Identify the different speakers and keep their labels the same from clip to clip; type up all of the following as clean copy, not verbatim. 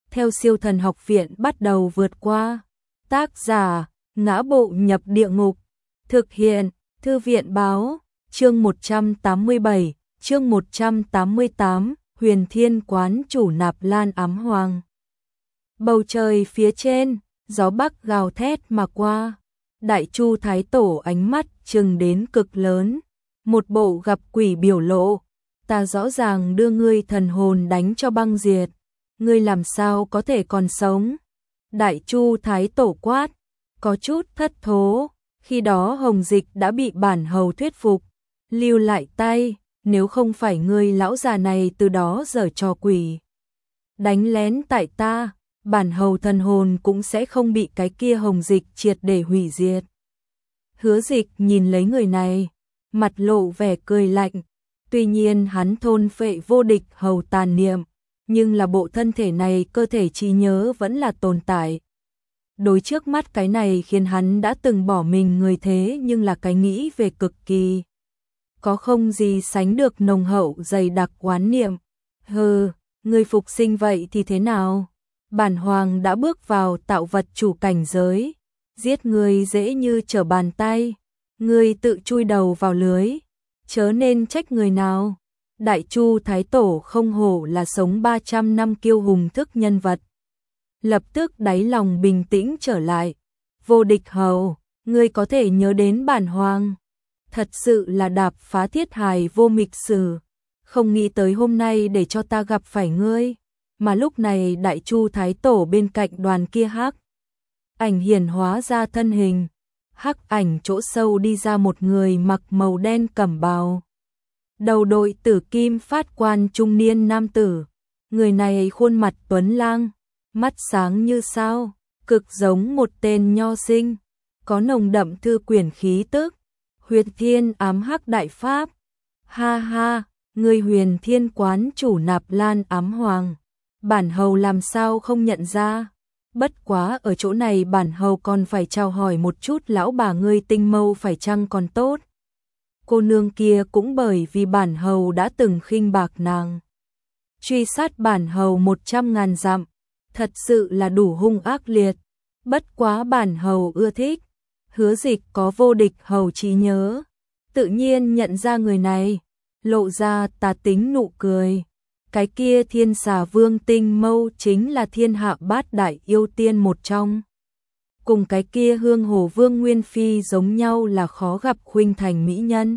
Speaker 1: theo Siêu Thần Học Viện bắt đầu vượt qua. Tác giả: Ngã Bộ Nhập Địa Ngục. Thực hiện: Thư viện báo. Chương 187, chương 188, Huyền Thiên Quán Chủ Nạp Lan Ám Hoàng. Bầu trời phía trên, gió bắc gào thét mà qua. Đại Chu Thái Tổ ánh mắt trừng đến cực lớn, một bộ gặp quỷ biểu lộ. Ta rõ ràng đưa ngươi thần hồn đánh cho băng diệt, ngươi làm sao có thể còn sống? Đại Chu Thái Tổ quát, có chút thất thố. Khi đó Hồng Dịch đã bị bản hầu thuyết phục, lưu lại tay, nếu không phải ngươi lão già này từ đó giở trò quỷ đánh lén tại ta, bản hầu thần hồn cũng sẽ không bị cái kia Hồng Dịch triệt để hủy diệt. Hứa Dịch nhìn lấy người này, mặt lộ vẻ cười lạnh. Tuy nhiên hắn thôn phệ vô địch hầu tàn niệm, nhưng là bộ thân thể này cơ thể trí nhớ vẫn là tồn tại. Đối trước mắt cái này khiến hắn đã từng bỏ mình người thế nhưng là cái nghĩ về cực kỳ. Có không gì sánh được nồng hậu dày đặc oán niệm. Hừ, ngươi phục sinh vậy thì thế nào? Bản hoàng đã bước vào tạo vật chủ cảnh giới. Giết ngươi dễ như trở bàn tay. Ngươi tự chui đầu vào lưới. Chớ nên trách người nào. Đại Chu Thái Tổ không hổ là sống 300 năm kiêu hùng thức nhân vật. Lập tức đáy lòng bình tĩnh trở lại. Vô địch hầu, ngươi có thể nhớ đến bản hoàng. Thật sự là đạp phá thiết hài vô mịch sử. Không nghĩ tới hôm nay để cho ta gặp phải ngươi. Mà lúc này Đại Chu Thái Tổ bên cạnh đoàn kia hắc ảnh hiển hóa ra thân hình. Hắc ảnh chỗ sâu đi ra một người mặc màu đen cẩm bào. Đầu đội tử kim phát quan trung niên nam tử. Người này khuôn mặt tuấn lang, mắt sáng như sao, cực giống một tên nho sinh, có nồng đậm thư quyển khí tức. Huyền Thiên Ám Hắc Đại Pháp. Ha ha, người Huyền Thiên Quán Chủ Nạp Lan Ám Hoàng. Bản hầu làm sao không nhận ra? Bất quá ở chỗ này bản hầu còn phải chào hỏi một chút lão bà ngươi tinh mâu phải chăng còn tốt. Cô nương kia cũng bởi vì bản hầu đã từng khinh bạc nàng. Truy sát bản hầu 100.000 dặm, thật sự là đủ hung ác liệt. Bất quá bản hầu ưa thích. Hứa Dịch có vô địch hầu trí nhớ, tự nhiên nhận ra người này, lộ ra tà tính nụ cười. Cái kia Thiên Xà Vương tinh mâu chính là thiên hạ bát đại yêu tiên một trong. Cùng cái kia Hương Hồ Vương Nguyên Phi giống nhau là khó gặp khuynh thành mỹ nhân.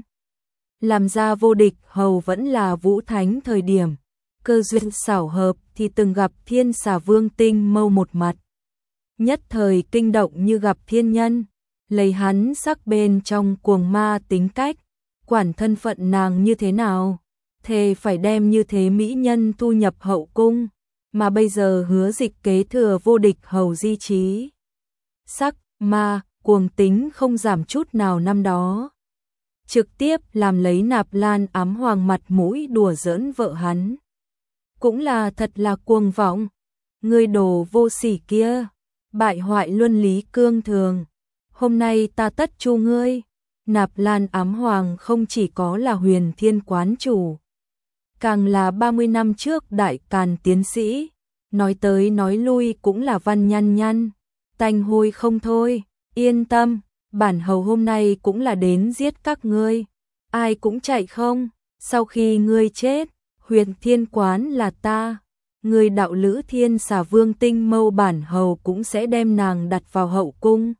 Speaker 1: Làm ra vô địch hầu vẫn là Vũ Thánh thời điểm, cơ duyên xảo hợp thì từng gặp Thiên Xà Vương tinh mâu một mặt. Nhất thời kinh động như gặp thiên nhân, lấy hắn sắc bên trong cuồng ma tính cách, quản thân phận nàng như thế nào, thề phải đem như thế mỹ nhân thu nhập hậu cung, mà bây giờ Hứa Dịch kế thừa vô địch hầu di trí. Sắc, ma, cuồng tính không giảm chút nào năm đó. Trực tiếp làm lấy Nạp Lan Ám Hoàng mặt mũi đùa giỡn vợ hắn. Cũng là thật là cuồng vọng. Ngươi đồ vô sỉ kia, bại hoại luân lý cương thường. Hôm nay ta tất chu ngươi. Nạp Lan Ám Hoàng không chỉ có là Huyền Thiên Quán Chủ, càng là 30 năm trước đại càn tiến sĩ. Nói tới nói lui cũng là văn nhăn nhăn, tanh hôi không thôi. Yên tâm, bản hầu hôm nay cũng là đến giết các ngươi. Ai cũng chạy không. Sau khi ngươi chết, Huyền Thiên Quán là ta. Người đạo lữ Thiên Xà Vương tinh mâu bản hầu cũng sẽ đem nàng đặt vào hậu cung.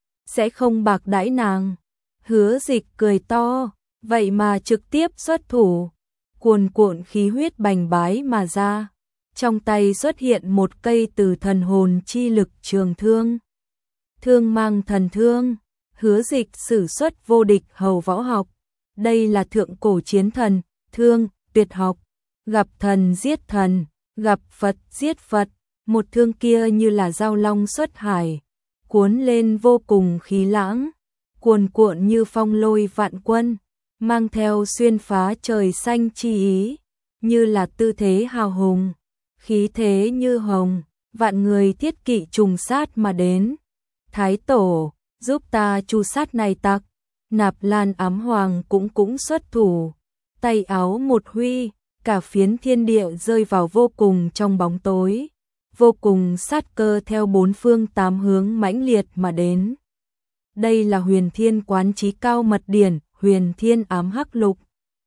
Speaker 1: Sẽ không bạc đãi nàng. Hứa Dịch cười to, vậy mà trực tiếp xuất thủ. Cuồn cuộn khí huyết bành bái mà ra. Trong tay xuất hiện một cây từ thần hồn chi lực trường thương. Thương mang thần thương. Hứa Dịch sử xuất vô địch hầu võ học. Đây là thượng cổ chiến thần, thương, tuyệt học. Gặp thần giết thần, gặp Phật giết Phật. Một thương kia như là dao long xuất hải, cuốn lên vô cùng khí lãng, cuồn cuộn như phong lôi vạn quân, mang theo xuyên phá trời xanh chi ý, như là tư thế hào hùng, khí thế như hồng, vạn người thiết kỵ trùng sát mà đến. Thái Tổ, giúp ta chu sát này tặc. Nạp Lan Ám Hoàng cũng xuất thủ, tay áo một huy, cả phiến thiên địa rơi vào vô cùng trong bóng tối. vô cùng sát cơ theo bốn phương tám hướng mãnh liệt mà đến. Đây là Huyền Thiên Quán chí cao mật điển, Huyền Thiên Ám Hắc Lục.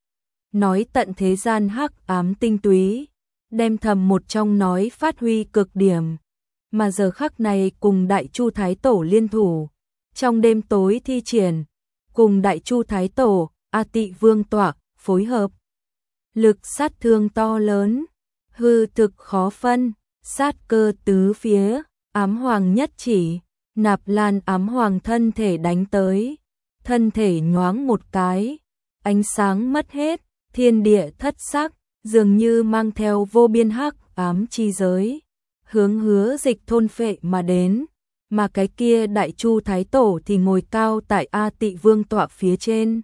Speaker 1: Nói tận thế gian hắc ám tinh túy, đem thầm một trong nói phát huy cực điểm, mà giờ khắc này cùng Đại Chu Thái Tổ liên thủ, trong đêm tối thi triển, cùng Đại Chu Thái Tổ, A Tị Vương tọa, phối hợp. Lực sát thương to lớn, hư thực khó phân, sát cơ tứ phía, ám hoàng nhất chỉ, Nạp Lan ám hoàng thân thể đánh tới, thân thể nhoáng một cái, ánh sáng mất hết, thiên địa thất sắc, dường như mang theo vô biên hắc ám chi giới, hướng Hứa Dịch thôn phệ mà đến, mà cái kia Đại Chu Thái Tổ thì ngồi cao tại A Tị Vương tọa phía trên.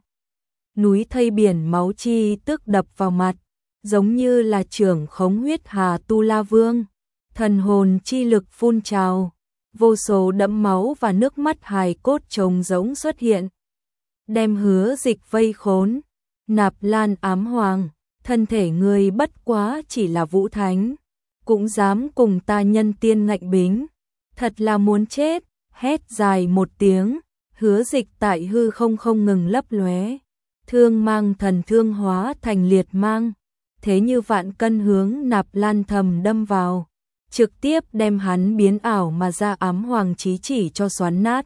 Speaker 1: Núi thây biển máu chi tức đập vào mặt, giống như là trưởng khống huyết hà Tu La Vương, thần hồn chi lực phun trào, vô số đẫm máu và nước mắt hài cốt trống rỗng xuất hiện, đem Hứa Dịch vây khốn. Nạp Lan ám hoàng, thân thể người bất quá chỉ là vũ thánh, cũng dám cùng ta nhân tiên ngạnh bính, thật là muốn chết. Hét dài một tiếng, Hứa Dịch tại hư không ngừng lấp lóe, thương mang thần thương hóa thành liệt mang, thế như vạn cân hướng Nạp Lan thầm đâm vào, trực tiếp đem hắn biến ảo mà ra ám hoàng chí chỉ cho xoắn nát.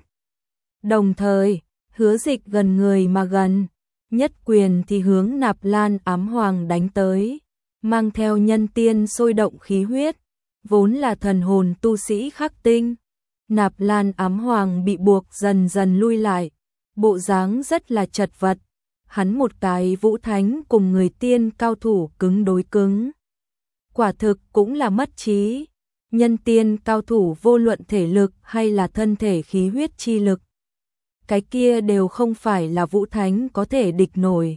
Speaker 1: Đồng thời, Hứa Dịch gần người mà gần, nhất quyền thì hướng Nạp Lan ám hoàng đánh tới, mang theo nhân tiên sôi động khí huyết, vốn là thần hồn tu sĩ khắc tinh. Nạp Lan ám hoàng bị buộc dần dần lui lại, bộ dáng rất là chật vật, hắn một cái vũ thánh cùng người tiên cao thủ cứng đối cứng. Quả thực cũng là mất trí, nhân tiên cao thủ vô luận thể lực hay là thân thể khí huyết chi lực, cái kia đều không phải là vũ thánh có thể địch nổi.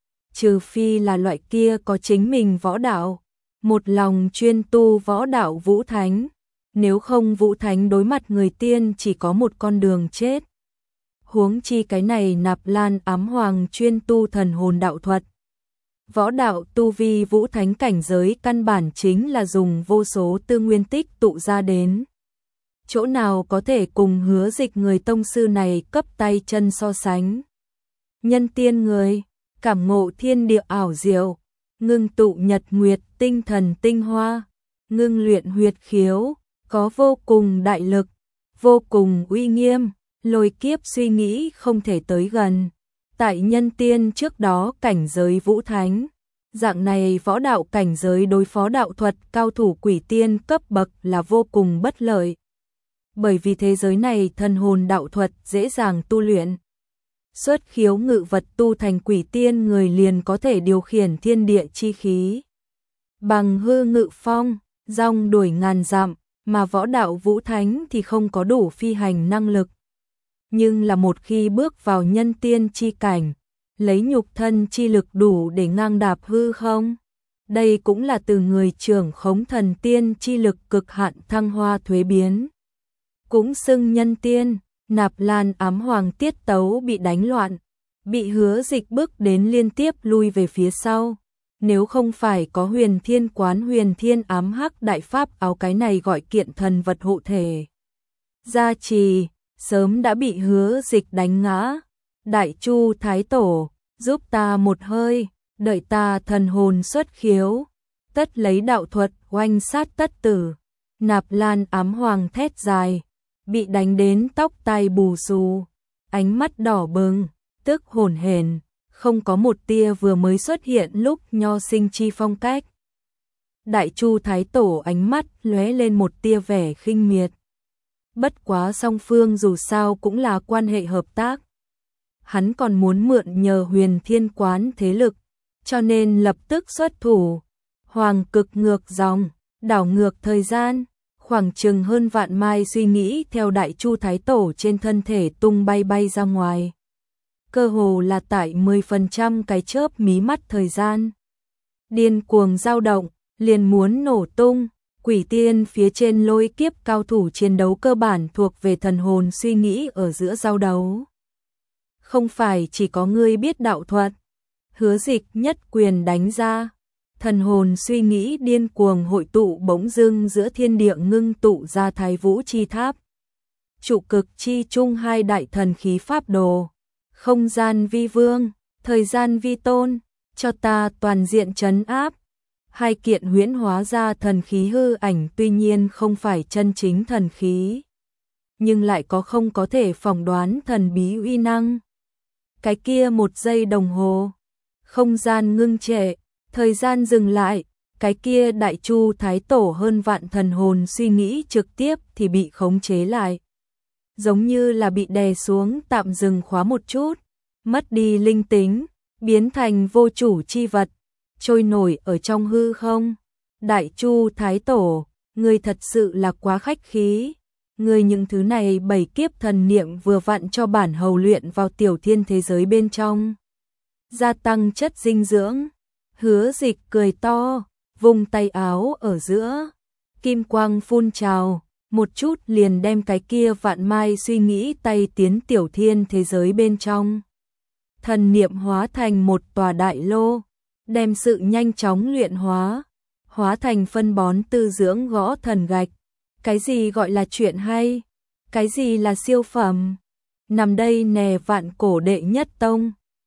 Speaker 1: Trừ phi là loại kia có chính mình võ đạo, một lòng chuyên tu võ đạo vũ thánh, nếu không vũ thánh đối mặt người tiên chỉ có một con đường chết. Huống chi cái này Nạp Lan ám hoàng chuyên tu thần hồn đạo thuật. Võ đạo tu vi vũ thánh cảnh giới căn bản chính là dùng vô số tư nguyên tích tụ ra đến. Chỗ nào có thể cùng Hứa Dịch người tông sư này cấp tay chân so sánh. Nhân tiên người, cảm ngộ thiên địa ảo diệu, ngưng tụ nhật nguyệt tinh thần tinh hoa, ngưng luyện huyệt khiếu, có vô cùng đại lực, vô cùng uy nghiêm, lôi kiếp suy nghĩ không thể tới gần. Tại nhân tiên trước đó cảnh giới vũ thánh, dạng này võ đạo cảnh giới đối phó đạo thuật cao thủ quỷ tiên cấp bậc là vô cùng bất lợi. Bởi vì thế giới này thần hồn đạo thuật dễ dàng tu luyện. Xuất khiếu ngự vật tu thành quỷ tiên người liền có thể điều khiển thiên địa chi khí. Bằng hư ngự phong, dong đuổi ngàn dặm, mà võ đạo vũ thánh thì không có đủ phi hành năng lực. Nhưng là một khi bước vào nhân tiên chi cảnh, lấy nhục thân chi lực đủ để ngang đạp hư không. Đây cũng là từ người trưởng khống thần tiên chi lực cực hạn thăng hoa thuế biến. Cũng xưng nhân tiên, Nạp Lan ám hoàng tiết tấu bị đánh loạn, bị Hứa Dịch bước đến liên tiếp lui về phía sau. Nếu không phải có Huyền Thiên Quán Huyền Thiên Ám Hắc Đại Pháp áo cái này gọi kiện thần vật hộ thể gia trì, sớm đã bị Hứa Dịch đánh ngã. Đại Chu Thái Tổ, giúp ta một hơi, đợi ta thần hồn xuất khiếu, tất lấy đạo thuật oanh sát tất tử. Nạp Lan ám hoàng thét dài, bị đánh đến tóc tai bù xù, ánh mắt đỏ bừng, tức hổn hển, không có một tia vừa mới xuất hiện lúc nho sinh chi phong cách. Đại Chu Thái Tổ ánh mắt lóe lên một tia vẻ khinh miệt. Bất quá song phương dù sao cũng là quan hệ hợp tác. Hắn còn muốn mượn nhờ Huyền Thiên Quán thế lực, cho nên lập tức xuất thủ. Hoàng cực ngược dòng, đảo ngược thời gian, khoảng chừng hơn vạn mai suy nghĩ theo Đại Chu Thái Tổ trên thân thể tung bay ra ngoài. Cơ hồ là tại 10% cái chớp mí mắt thời gian. Điên cuồng dao động, liền muốn nổ tung. Quỷ tiên phía trên lôi kiếp cao thủ chiến đấu cơ bản thuộc về thần hồn suy nghĩ ở giữa giao đấu. Không phải chỉ có ngươi biết đạo thuật. Hứa Dịch nhất quyền đánh ra, Thần hồn suy nghĩ điên cuồng hội tụ bỗng dưng giữa thiên địa ngưng tụ ra Thái Vũ chi tháp. Trụ cực chi trung hai đại thần khí pháp đồ, không gian vi vương, thời gian vi tôn, cho ta toàn diện trấn áp. Hai kiện huyễn hóa ra thần khí hư ảnh tuy nhiên không phải chân chính thần khí, nhưng lại không có thể phỏng đoán thần bí uy năng. Cái kia một giây đồng hồ, không gian ngưng trệ, thời gian dừng lại, cái kia đại chu thái tổ hơn vạn thần hồn suy nghĩ trực tiếp thì bị khống chế lại. Giống như là bị đè xuống tạm dừng khóa một chút, mất đi linh tính, biến thành vô chủ chi vật, trôi nổi ở trong hư không. Đại chu thái tổ, người thật sự là quá khách khí. Người những thứ này 7 kiếp thần niệm vừa vặn cho bản hầu luyện vào tiểu thiên thế giới bên trong, gia tăng chất dinh dưỡng. Hứa Dịch cười to, vung tay áo ở giữa, kim quang phun trào, một chút liền đem cái kia vạn mai suy nghĩ tay tiến tiểu thiên thế giới bên trong. Thần niệm hóa thành một tòa đại lô, đem sự nhanh chóng luyện hóa thành phân bón tư dưỡng gõ thần gạch. Cái gì gọi là chuyện hay? Cái gì là siêu phẩm? Nằm đây nè vạn cổ đệ nhất tông,